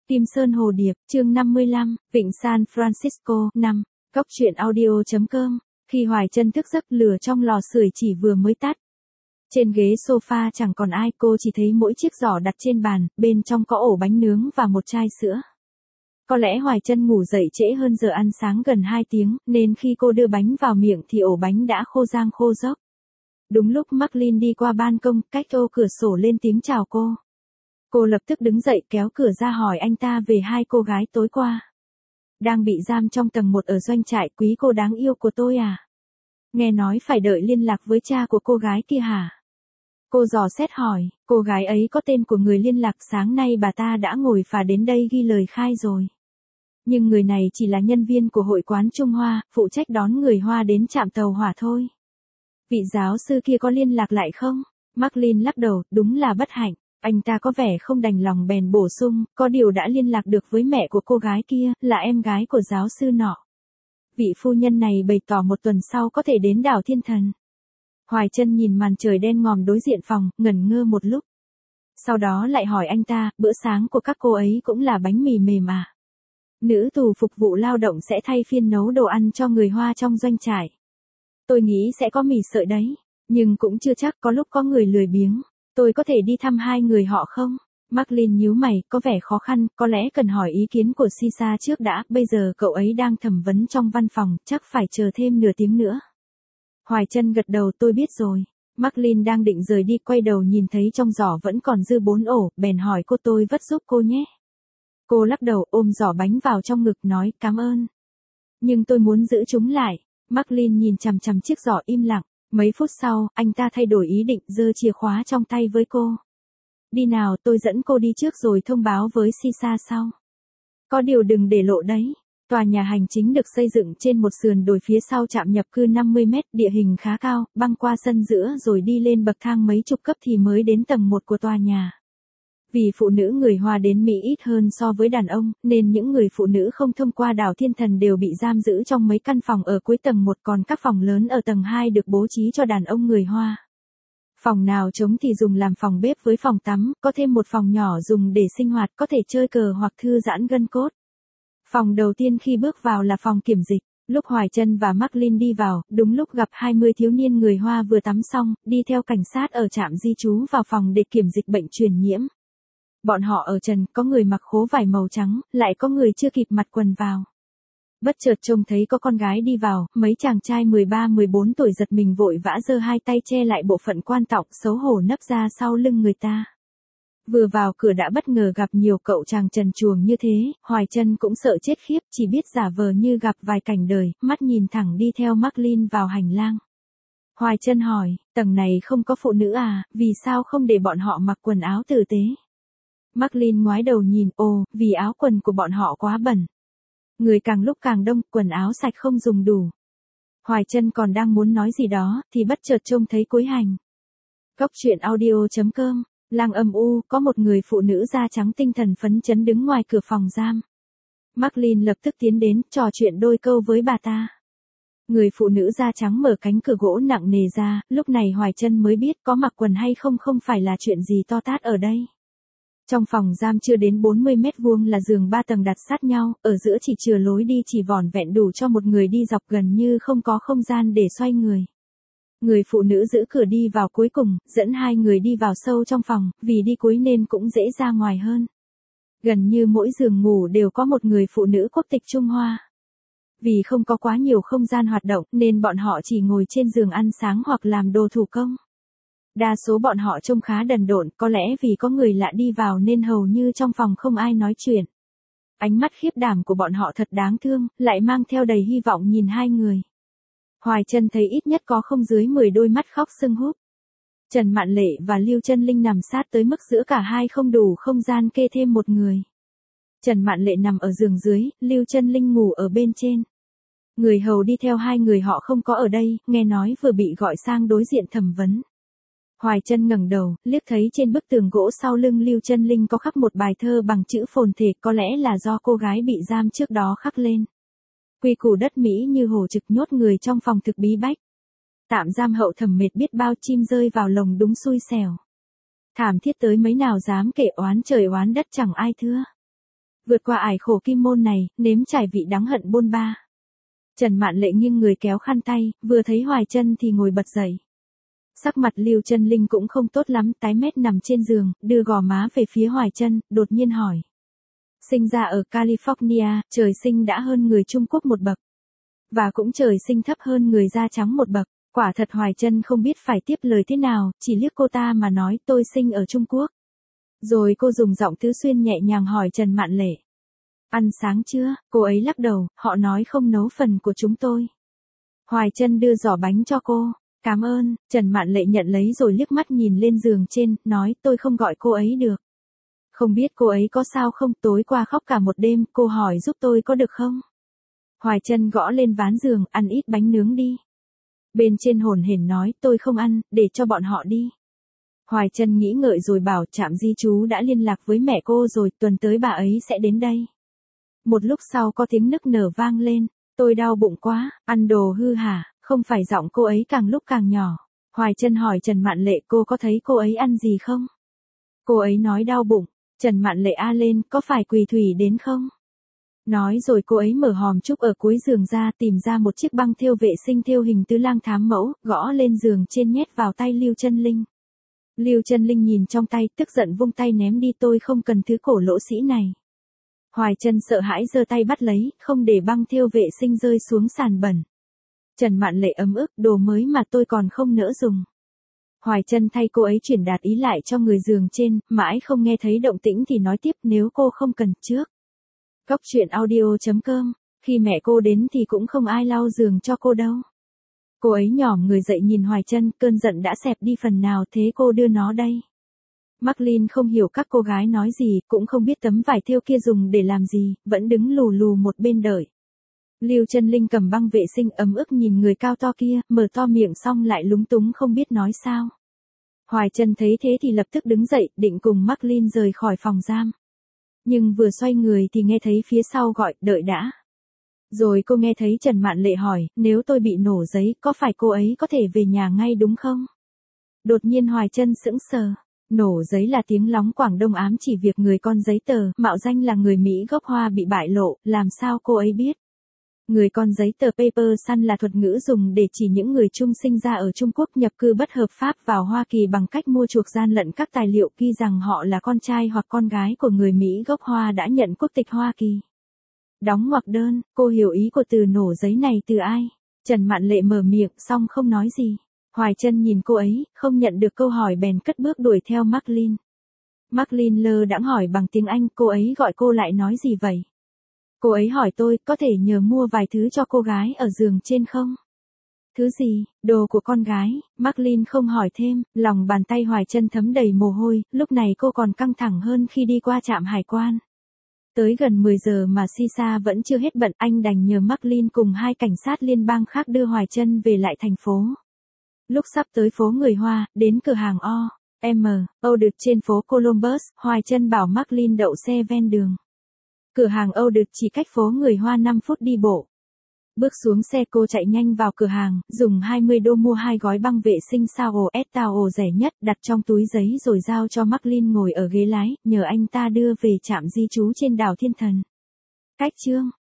Kim Sơn Hồ Điệp, chương 55, Vịnh San Francisco, 5. Góc truyện audio.com. Khi Hoài Chân thức giấc, lửa trong lò sưởi chỉ vừa mới tắt. Trên ghế sofa chẳng còn ai, cô chỉ thấy mỗi chiếc giỏ đặt trên bàn, bên trong có ổ bánh nướng và một chai sữa. Có lẽ Hoài Chân ngủ dậy trễ hơn giờ ăn sáng gần 2 tiếng, nên khi cô đưa bánh vào miệng thì ổ bánh đã khô rang khô dốc. Đúng lúc Marlin đi qua ban công, cách ô cửa sổ lên tiếng chào cô. Cô lập tức đứng dậy kéo cửa ra hỏi anh ta về hai cô gái tối qua. Đang bị giam trong tầng 1 ở doanh trại, quý cô đáng yêu của tôi à? Nghe nói phải đợi liên lạc với cha của cô gái kia hả? Cô dò xét hỏi, cô gái ấy có tên của người liên lạc, sáng nay bà ta đã ngồi phà đến đây ghi lời khai rồi. Nhưng người này chỉ là nhân viên của hội quán Trung Hoa, phụ trách đón người Hoa đến trạm tàu hỏa thôi. Vị giáo sư kia có liên lạc lại không? Marlin lắc đầu, đúng là bất hạnh. Anh ta có vẻ không đành lòng bèn bổ sung, có điều đã liên lạc được với mẹ của cô gái kia, là em gái của giáo sư nọ. Vị phu nhân này bày tỏ 1 tuần sau có thể đến đảo Thiên Thần. Hoài Chân nhìn màn trời đen ngòm đối diện phòng, ngẩn ngơ một lúc. Sau đó lại hỏi anh ta, bữa sáng của các cô ấy cũng là bánh mì mềm à? Nữ tù phục vụ lao động sẽ thay phiên nấu đồ ăn cho người Hoa trong doanh trại. Tôi nghĩ sẽ có mì sợi đấy, nhưng cũng chưa chắc, có lúc có người lười biếng. Tôi có thể đi thăm hai người họ không? Marlin nhíu mày, có vẻ khó khăn, có lẽ cần hỏi ý kiến của Sisa trước đã, bây giờ cậu ấy đang thẩm vấn trong văn phòng, chắc phải chờ thêm nửa tiếng nữa. Hoài Chân gật đầu, tôi biết rồi. Marlin đang định rời đi, quay đầu nhìn thấy trong giỏ vẫn còn dư 4 ổ, bèn hỏi cô, tôi vất giúp cô nhé. Cô lắc đầu, ôm giỏ bánh vào trong ngực nói, cảm ơn. Nhưng tôi muốn giữ chúng lại. Marlin nhìn chằm chằm chiếc giỏ im lặng. Mấy phút sau, anh ta thay đổi ý định, giơ chìa khóa trong tay với cô. Đi nào, tôi dẫn cô đi trước rồi thông báo với Sisa sau. Có điều đừng để lộ đấy. Tòa nhà hành chính được xây dựng trên một sườn đồi phía sau trạm nhập cư 50 mét, địa hình khá cao, băng qua sân giữa rồi đi lên bậc thang mấy chục cấp thì mới đến tầng 1 của tòa nhà. Vì phụ nữ người Hoa đến Mỹ ít hơn so với đàn ông, nên những người phụ nữ không thông qua đảo Thiên Thần đều bị giam giữ trong mấy căn phòng ở cuối tầng 1, còn các phòng lớn ở tầng 2 được bố trí cho đàn ông người Hoa. Phòng nào trống thì dùng làm phòng bếp với phòng tắm, có thêm một phòng nhỏ dùng để sinh hoạt, có thể chơi cờ hoặc thư giãn gân cốt. Phòng đầu tiên khi bước vào là phòng kiểm dịch. Lúc Hoài Chân và Marlin đi vào, đúng lúc gặp 20 thiếu niên người Hoa vừa tắm xong, đi theo cảnh sát ở trạm di trú vào phòng để kiểm dịch bệnh truyền nhiễm. Bọn họ ở trần, có người mặc khố vải màu trắng, lại có người chưa kịp mặc quần vào. Bất chợt trông thấy có con gái đi vào, mấy chàng trai 13-14 tuổi giật mình vội vã giơ hai tay che lại bộ phận quan trọng, xấu hổ nấp ra sau lưng người ta. Vừa vào cửa đã bất ngờ gặp nhiều cậu chàng trần truồng như thế, Hoài Chân cũng sợ chết khiếp, chỉ biết giả vờ như gặp vài cảnh đời, mắt nhìn thẳng đi theo Marlin vào hành lang. Hoài Chân hỏi, tầng này không có phụ nữ à, vì sao không để bọn họ mặc quần áo tử tế? Marlin ngoái đầu nhìn, vì áo quần của bọn họ quá bẩn. Người càng lúc càng đông, quần áo sạch không dùng đủ. Hoài Chân còn đang muốn nói gì đó, thì bất chợt trông thấy cuối hành. Góc truyện audio.com. Làng âm u, có một người phụ nữ da trắng tinh thần phấn chấn đứng ngoài cửa phòng giam. Marlin lập tức tiến đến, trò chuyện đôi câu với bà ta. Người phụ nữ da trắng mở cánh cửa gỗ nặng nề ra, lúc này Hoài Chân mới biết có mặc quần hay không không phải là chuyện gì to tát ở đây. Trong phòng giam chưa đến 40 mét vuông là giường 3 tầng đặt sát nhau, ở giữa chỉ chừa lối đi chỉ vỏn vẹn đủ cho một người đi dọc, gần như không có không gian để xoay người. Người phụ nữ giữ cửa đi vào cuối cùng, dẫn hai người đi vào sâu trong phòng, vì đi cuối nên cũng dễ ra ngoài hơn. Gần như mỗi giường ngủ đều có một người phụ nữ quốc tịch Trung Hoa. Vì không có quá nhiều không gian hoạt động nên bọn họ chỉ ngồi trên giường ăn sáng hoặc làm đồ thủ công. Đa số bọn họ trông khá đần độn, có lẽ vì có người lạ đi vào nên hầu như trong phòng không ai nói chuyện. Ánh mắt khiếp đảm của bọn họ thật đáng thương, lại mang theo đầy hy vọng nhìn hai người. Hoài Chân thấy ít nhất có không dưới 10 đôi mắt khóc sưng húp. Trần Mạn Lệ và Lưu Chân Linh nằm sát tới mức giữa cả hai không đủ không gian kê thêm một người. Trần Mạn Lệ nằm ở giường dưới, Lưu Chân Linh ngủ ở bên trên. Người hầu đi theo hai người họ không có ở đây, nghe nói vừa bị gọi sang đối diện thẩm vấn. Hoài Chân ngẩng đầu, liếc thấy trên bức tường gỗ sau lưng Lưu Chân Linh có khắc một bài thơ bằng chữ phồn thể, có lẽ là do cô gái bị giam trước đó khắc lên. Quy củ đất Mỹ như hổ trực, nhốt người trong phòng thực bí bách. Tạm giam hậu thẩm mệt biết bao, chim rơi vào lồng đúng xui xẻo. Thảm thiết tới mấy nào dám kể, oán trời oán đất chẳng ai thưa. Vượt qua ải khổ kim môn này, nếm trải vị đắng hận bôn ba. Trần Mạn Lệ nghiêng người kéo khăn tay, vừa thấy Hoài Chân thì ngồi bật dậy. Sắc mặt Lưu Chân Linh cũng không tốt lắm, tái mét nằm trên giường, đưa gò má về phía Hoài Chân, đột nhiên hỏi. Sinh ra ở California, trời sinh đã hơn người Trung Quốc một bậc. Và cũng trời sinh thấp hơn người da trắng một bậc. Quả thật Hoài Chân không biết phải tiếp lời thế nào, chỉ liếc cô ta mà nói tôi sinh ở Trung Quốc. Rồi cô dùng giọng Tứ Xuyên nhẹ nhàng hỏi Trần Mạn Lệ. Ăn sáng chưa? Cô ấy lắc đầu, họ nói không nấu phần của chúng tôi. Hoài Chân đưa giỏ bánh cho cô. Cảm ơn, Trần Mạn Lệ nhận lấy rồi liếc mắt nhìn lên giường trên, nói tôi không gọi cô ấy được. Không biết cô ấy có sao không, tối qua khóc cả một đêm, cô hỏi giúp tôi có được không? Hoài Chân gõ lên ván giường, ăn ít bánh nướng đi. Bên trên hồn hển nói, tôi không ăn, để cho bọn họ đi. Hoài Chân nghĩ ngợi rồi bảo Trạm Di Chú đã liên lạc với mẹ cô rồi, tuần tới bà ấy sẽ đến đây. Một lúc sau có tiếng nức nở vang lên, tôi đau bụng quá, ăn đồ hư hả, không phải giọng cô ấy càng lúc càng nhỏ. Hoài Chân hỏi Trần Mạn Lệ cô có thấy cô ấy ăn gì không? Cô ấy nói đau bụng, Trần Mạn Lệ a lên, có phải Quỳ Thủy đến không? Nói rồi cô ấy mở hòm trúc ở cuối giường ra tìm ra một chiếc băng thêu vệ sinh thêu hình tứ lang thám mẫu, gõ lên giường trên nhét vào tay Lưu Chân Linh. Lưu Chân Linh nhìn trong tay, tức giận vung tay ném đi tôi không cần thứ cổ lỗ sĩ này. Hoài Chân sợ hãi giơ tay bắt lấy, không để băng thêu vệ sinh rơi xuống sàn bẩn. Trần Mạn Lệ ấm ức, đồ mới mà tôi còn không nỡ dùng. Hoài Chân thay cô ấy chuyển đạt ý lại cho người giường trên, mãi không nghe thấy động tĩnh thì nói tiếp nếu cô không cần trước. Cóc truyện audio.com, khi mẹ cô đến thì cũng không ai lau giường cho cô đâu. Cô ấy nhỏm người dậy nhìn Hoài Chân, cơn giận đã xẹp đi phần nào thế cô đưa nó đây. Marlin không hiểu các cô gái nói gì, cũng không biết tấm vải thêu kia dùng để làm gì, vẫn đứng lù lù một bên đợi. Lưu Chân Linh cầm băng vệ sinh ấm ức nhìn người cao to kia, mở to miệng xong lại lúng túng không biết nói sao. Hoài Chân thấy thế thì lập tức đứng dậy, định cùng Marlin rời khỏi phòng giam. Nhưng vừa xoay người thì nghe thấy phía sau gọi, đợi đã. Rồi cô nghe thấy Trần Mạn Lệ hỏi, nếu tôi bị nổ giấy, có phải cô ấy có thể về nhà ngay đúng không? Đột nhiên Hoài Chân sững sờ. Nổ giấy là tiếng lóng Quảng Đông ám chỉ việc người con giấy tờ, mạo danh là người Mỹ gốc Hoa bị bại lộ, làm sao cô ấy biết? Người con giấy tờ paper săn là thuật ngữ dùng để chỉ những người Trung sinh ra ở Trung Quốc nhập cư bất hợp pháp vào Hoa Kỳ bằng cách mua chuộc gian lận các tài liệu ghi rằng họ là con trai hoặc con gái của người Mỹ gốc Hoa đã nhận quốc tịch Hoa Kỳ. Đóng ngoặc đơn, cô hiểu ý của từ nổ giấy này từ ai? Trần Mạn Lệ mở miệng xong không nói gì. Hoài Chân nhìn cô ấy, không nhận được câu hỏi bèn cất bước đuổi theo Marlin. Marlin lơ đãng hỏi bằng tiếng Anh, cô ấy gọi cô lại nói gì vậy? Cô ấy hỏi tôi, có thể nhờ mua vài thứ cho cô gái ở giường trên không? Thứ gì? Đồ của con gái. Marlin không hỏi thêm, lòng bàn tay Hoài Chân thấm đầy mồ hôi, lúc này cô còn căng thẳng hơn khi đi qua trạm hải quan. Tới gần 10 giờ mà Sisa vẫn chưa hết bận, anh đành nhờ Marlin cùng hai cảnh sát liên bang khác đưa Hoài Chân về lại thành phố. Lúc sắp tới phố người Hoa, đến cửa hàng O.M.Oded trên phố Columbus, Hoài Chân bảo Marlin đậu xe ven đường. Cửa hàng Oded chỉ cách phố người Hoa 5 phút đi bộ. Bước xuống xe cô chạy nhanh vào cửa hàng, dùng 20 đô mua 2 gói băng vệ sinh Sao Tao rẻ nhất, đặt trong túi giấy rồi giao cho Marlin ngồi ở ghế lái, nhờ anh ta đưa về trạm di trú trên đảo Thiên Thần. Cách chương